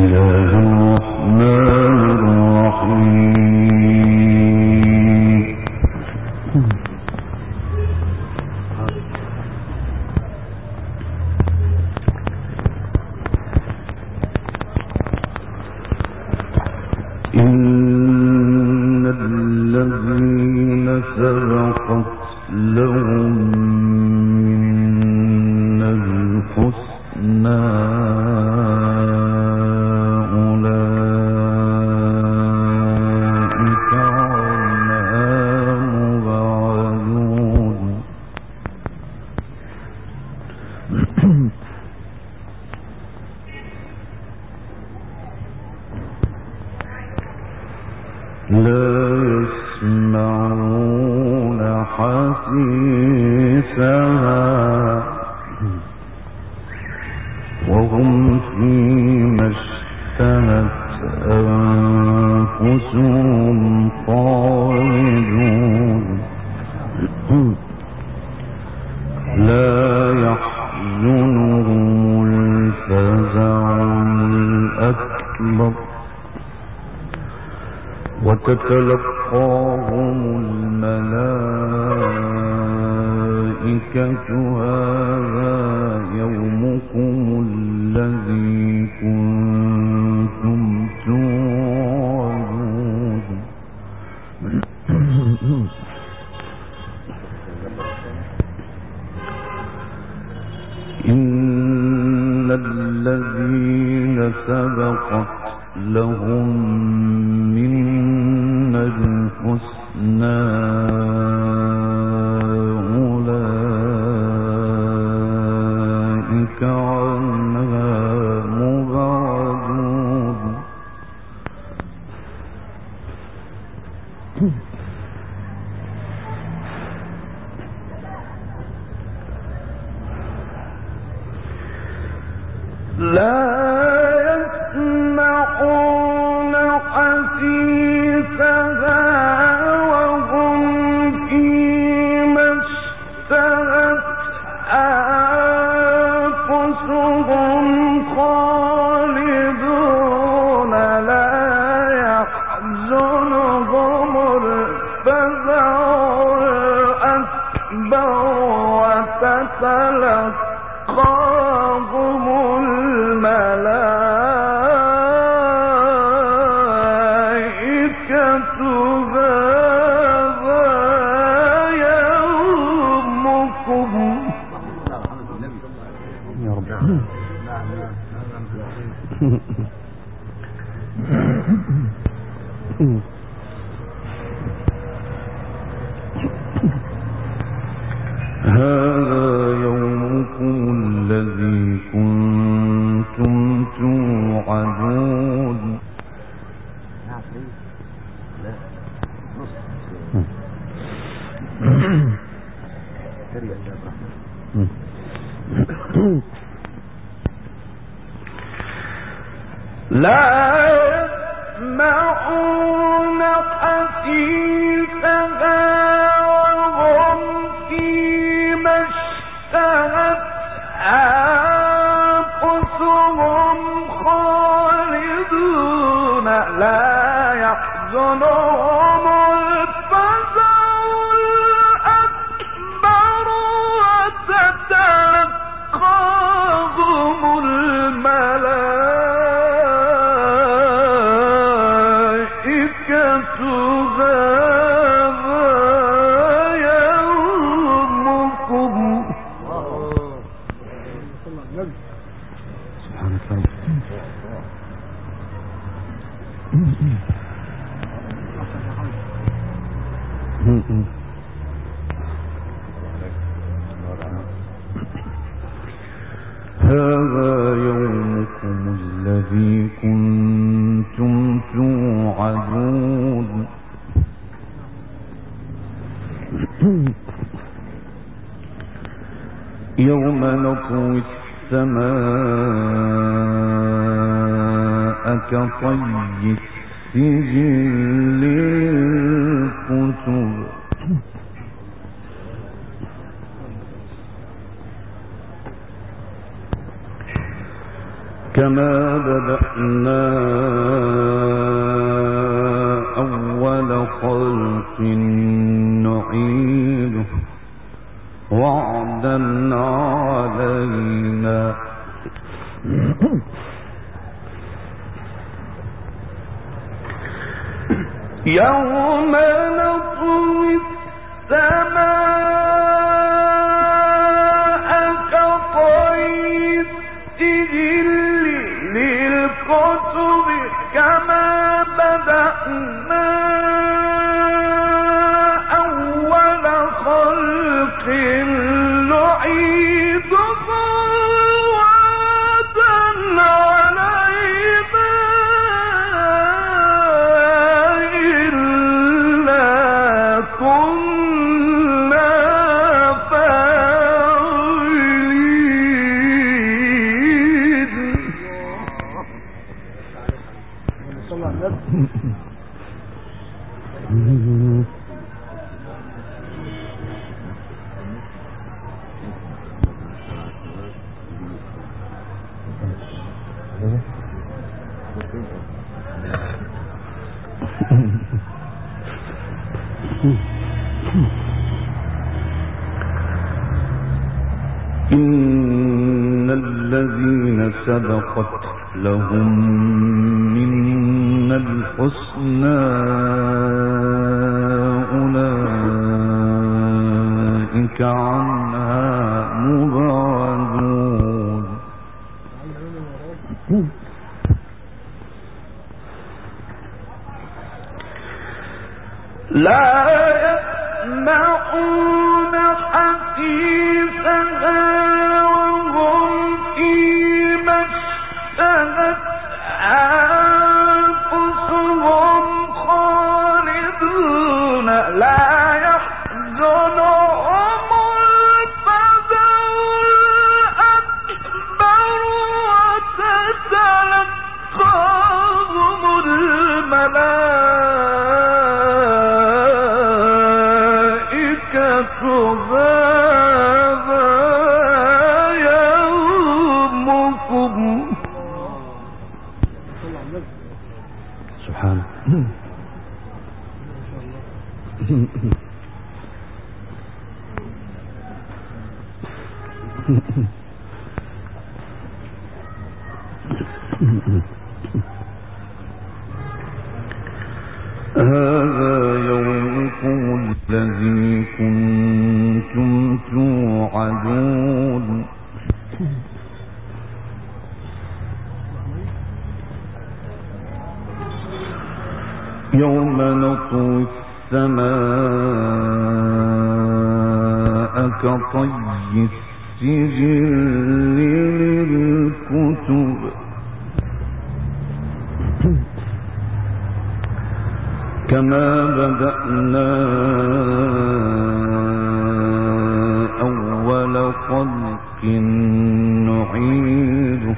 وتتلقاهم الملائكة هذا يومكم الذي كنتم توعدون إن الذين سبقت لهم منا الحسنى أولئك عنها مبعدون لا يسمعون حسيسها وهم فيما اشتهت أنفسهم خالدون لا يحزنهم الفزع الأكبر وتتلقاهم الملائكة هذا يومكم يا رب هذا يومكم الذي كنتم توعدون لا يسمعون حسيسها وهم فيما اشتهت أنفسهم خالدون لا يحزنهم الفزع الأكبر وتتلقاهم الملائكة هذا يومكم سبحانك هذا يومكم الذي كنتم توعدون يوم نطوي السماء كطي السجل للكتب كما بدأنا أول خلق نعيده وعدا علينا يوم نطوي السماء كطي السجل للكتب كما بدأنا أول خلق نعيده وعدا علينا إلا كنا فاعلين. صلى الله عليه وسلم. إن الذين سبقت لهم منا الحسنى أولئك عنها مبعدون. لا يسمعون حديثها وهم فيما اشتهت أنفسهم خالدون لا يحزنهم الفزع الأكبر وتتلقاهم الملائكة هذا يومكم. سبحان هذا يومكم الذي كنتم توعدون. يوم نطوي السماء كطي السجل للكتب كما بدأنا أول خلق نعيده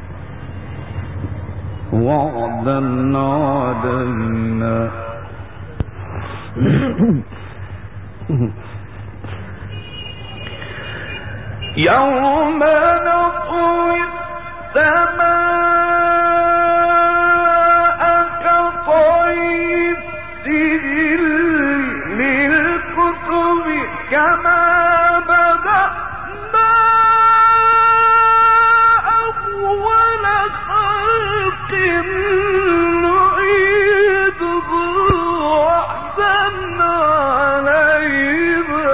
وعدا علينا يوم نطوي السماء كطي السجل للكتب كما بدأنا أول خلق نعيده وعدا علينا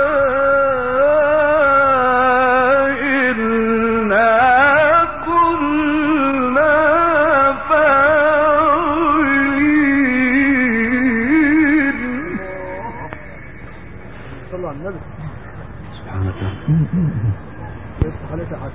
إنا كنا فاعلين. صلى على النبي. سبحانك يفتح عليك حاجة.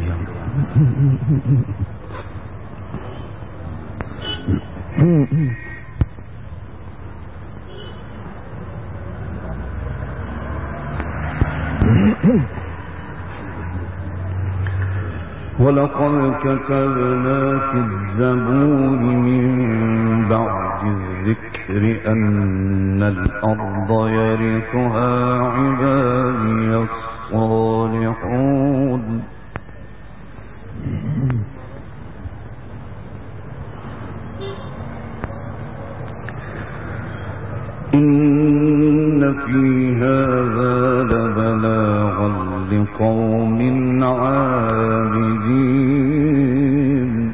ولقد كتبنا في الزبور من بعد الذكر أن الأرض يرثها عبادي الصالحون إن في هذا لبلاغا لقوم عابدين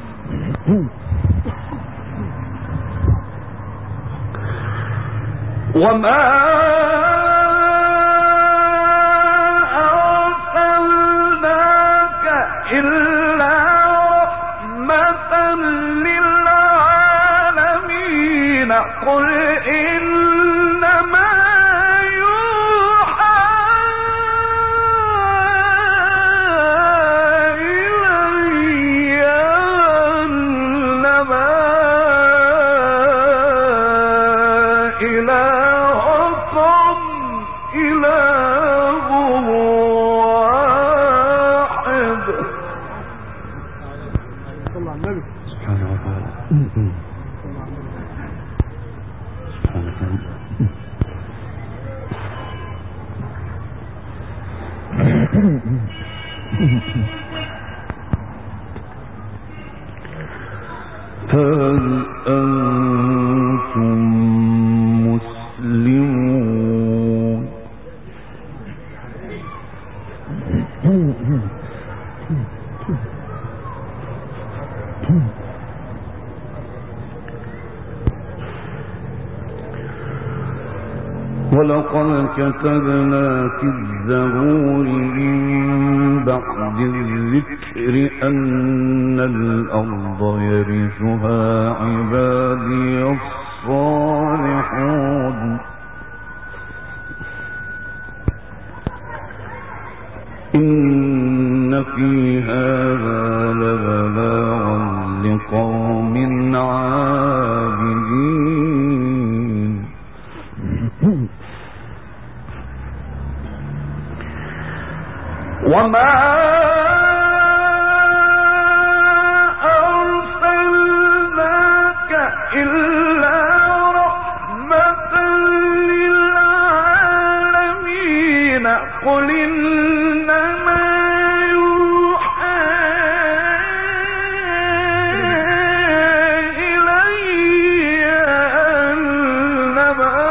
وما أرسلناك إلا رحمة للعالمين قل إنما يوحى إلي أنما إلهكم إله واحد. صلى على النبي سبحانه وتعالى. فهل أنتم مسلمون؟ ولقد كتبنا في الزبور من بعد الذكر أن الأرض يرثها عبادي الصالحون إن في هذا لبلاغا لقوم عابدين وما أرسلناك إلا رحمة للعالمين قل إنما يوحى إلي أنما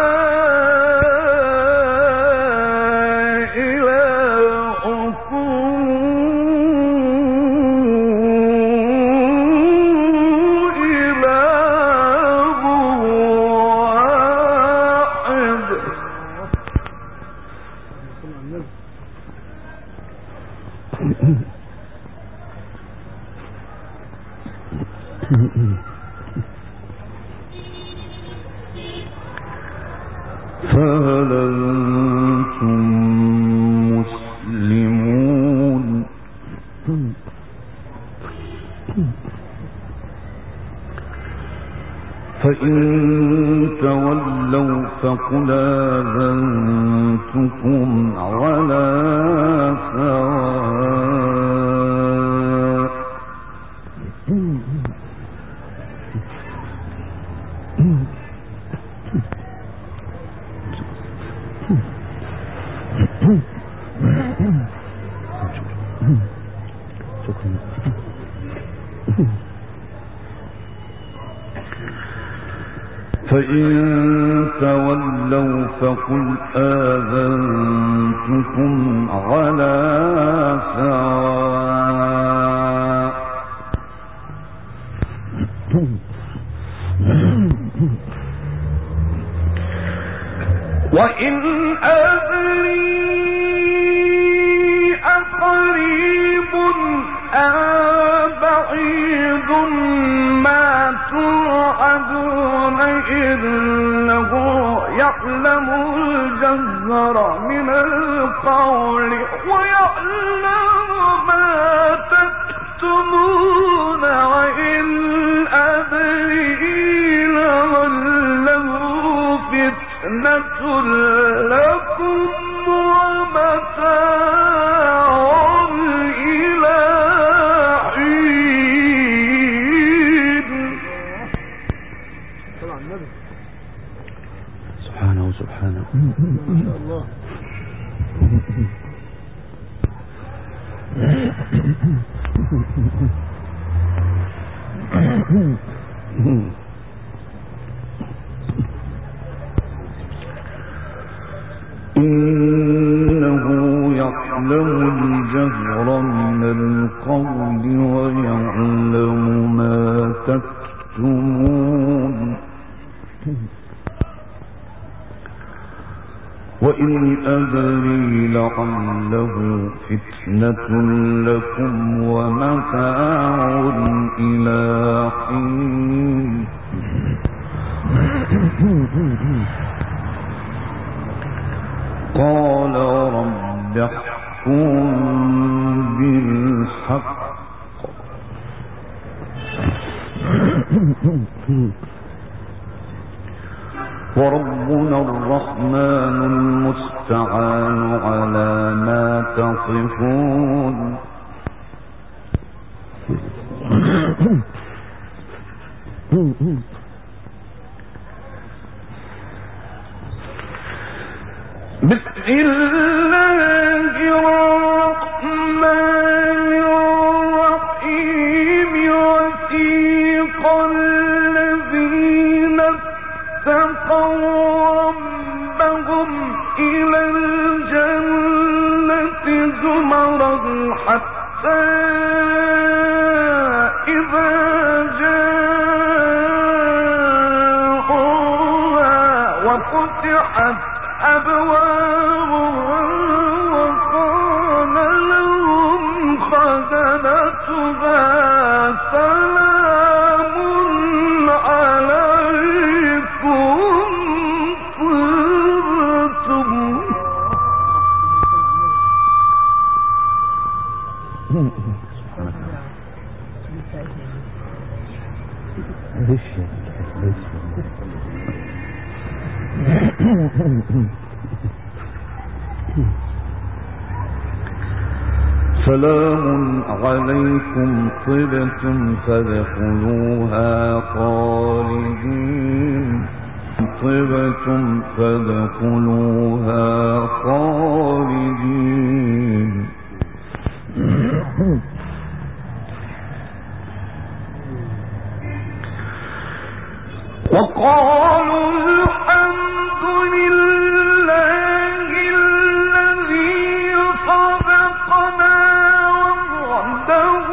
فهل أنتم مسلمون؟ فإن تولوا فقل آذنتكم على سواء فإن تولوا فقل آذنتكم على سواء وإن أدري أقريب أم بعيد ما توعدون إنه يعلم الجهر من القول ويعلم ما تكتمون وإن أدري لعله فتنة لكم ومتاع إلى حين. سبحانه سبحانه ما شاء الله. إنه يعلم الجهر من القول ويعلم ما تكتمون وإن أدري لعله فتنة لكم ومتاع إلى حين قال رب احكم بالحق وربنا الرحمن المستعان على ما تصفون بسم الله الرحمن الرحيم وسيق الذين اتقوا ربهم إلى الجنة زمرا حتى إذا جاءوها وفتحت أبوابها وقال لهم خزنتها سلام عليكم طبتم سلام عليكم طبتم فادخلوها خالدين طبتم فادخلوها خالدين وقالوا الحمد لله الذي صدقنا وعده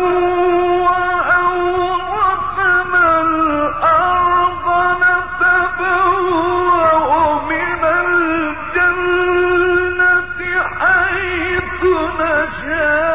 وأورثنا الأرض نتبوأ من الجنة حيث نشاء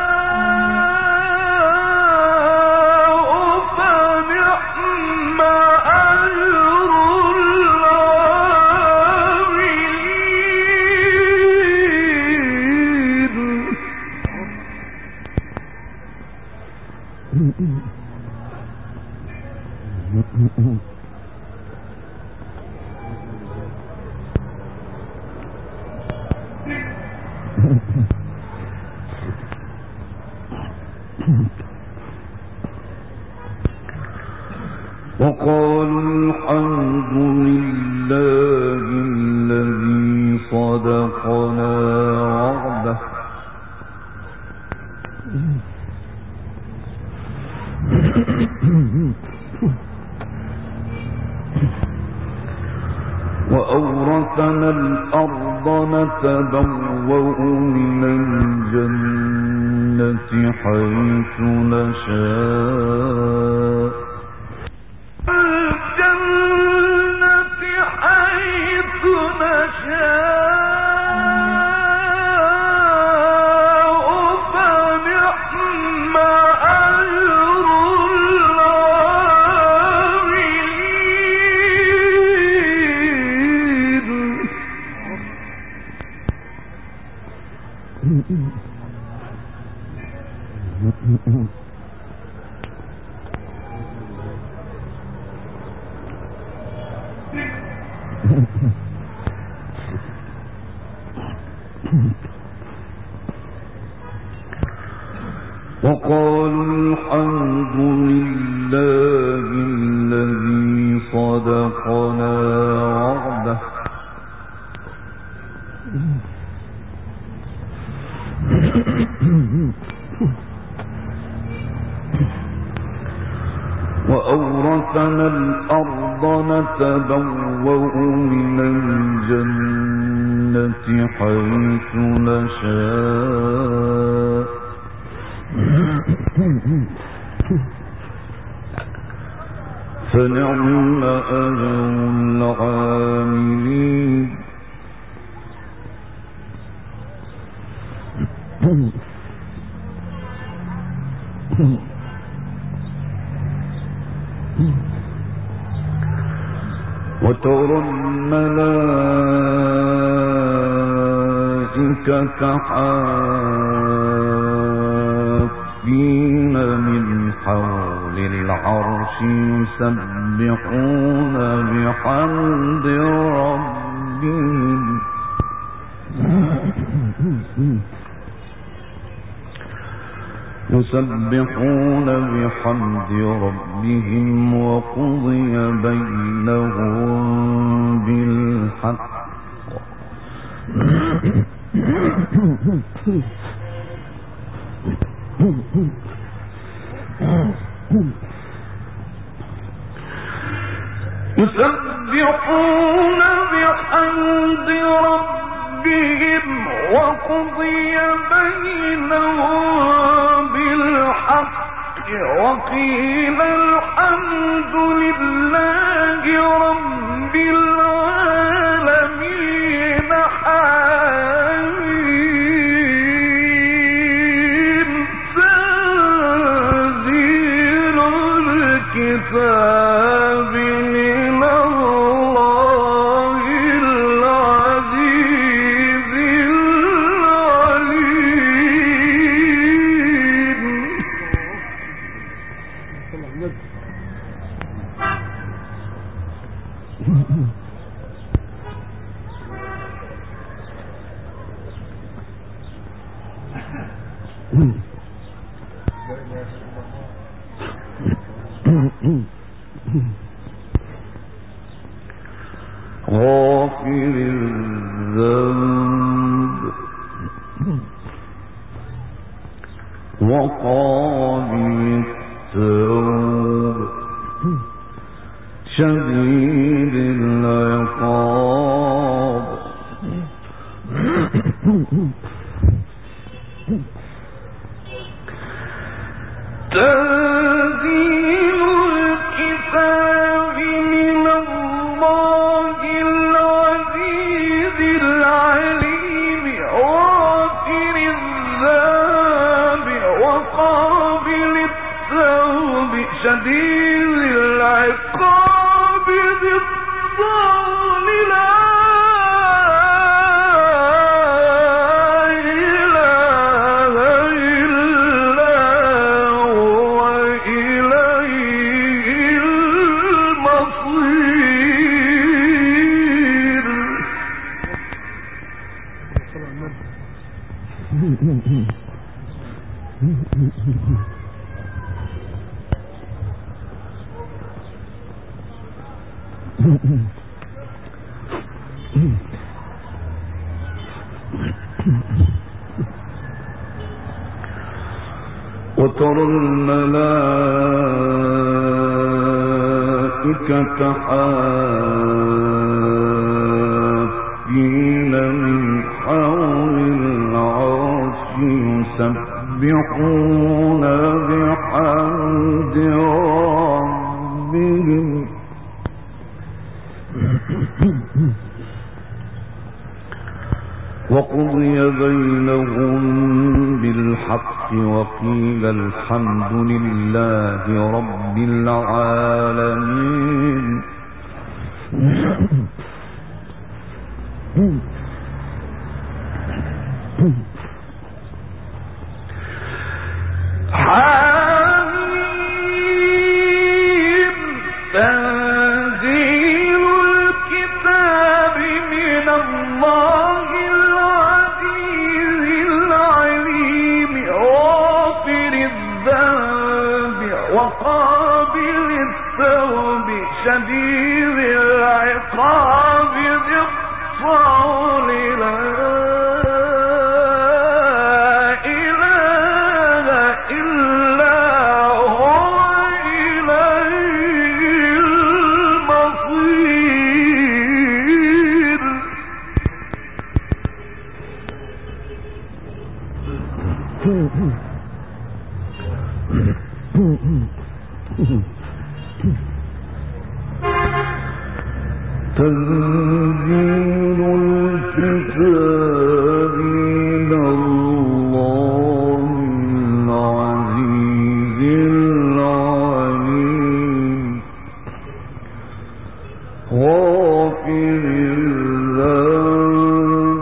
وقالوا الحمد لله الذي صدقنا وعده وأورثنا الأرض نتبوأ من الجنة حيث نشاء وقالوا الحمد لله الذي صدقنا وعده وأورثنا الأرض نتبوأ من الجنة حيث نشاء فنعم أجر العاملين وترى الملائكة حافين من حول العرش يسبحون بحمد ربهم وقضي بينهم بالحق يسبحون بحمد ربهم وقضي بينهم بالحق وقيل الحمد لله رب العالمين حميم تنزيل الكتاب من الله العزيز العليم. غافر الذنب وقابل التوب شديد العقاب تنزيل الكتاب من الله العزيز العليم غافر الذنب وقابل التوب شديد العقاب ذي الطول لا وترى الملائكة حافين من حول العرش يسبحون بحمد ربهم وقضي بينهم بالحق وقيل الحمد لله رب العالمين. حميم تنزيل الكتاب من الله العزيز العليم غافر الذنب وقابل التوب شديد العقاب ذي الطول لا إله إلا هو إليه المصير. تنزيل الكتاب من الله العزيز العليم غافر الذنب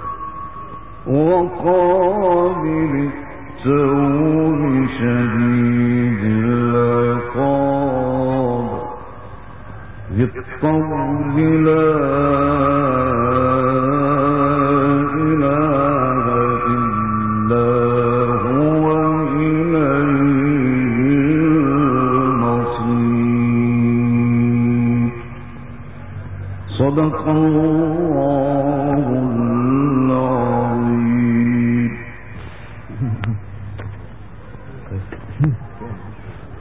وقابل التوب شديد العقاب ذي الطول لا إله إلا هو إليه المصير صدق الله العظيم.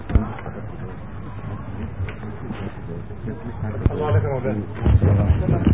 الله عليك يا مولانا.